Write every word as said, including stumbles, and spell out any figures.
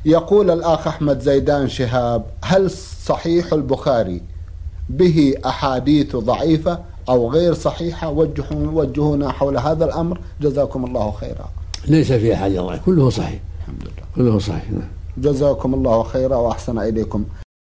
يقول الأخ أحمد زيدان شهاب: هل صحيح البخاري به أحاديث ضعيفة أو غير صحيحة؟ وجهونا حول هذا الأمر جزاكم الله خيرا. ليس فيه أحاديث ضعيفة، كله صحيح الحمد لله، كله صحيح. جزاكم الله خيرا وأحسن إليكم.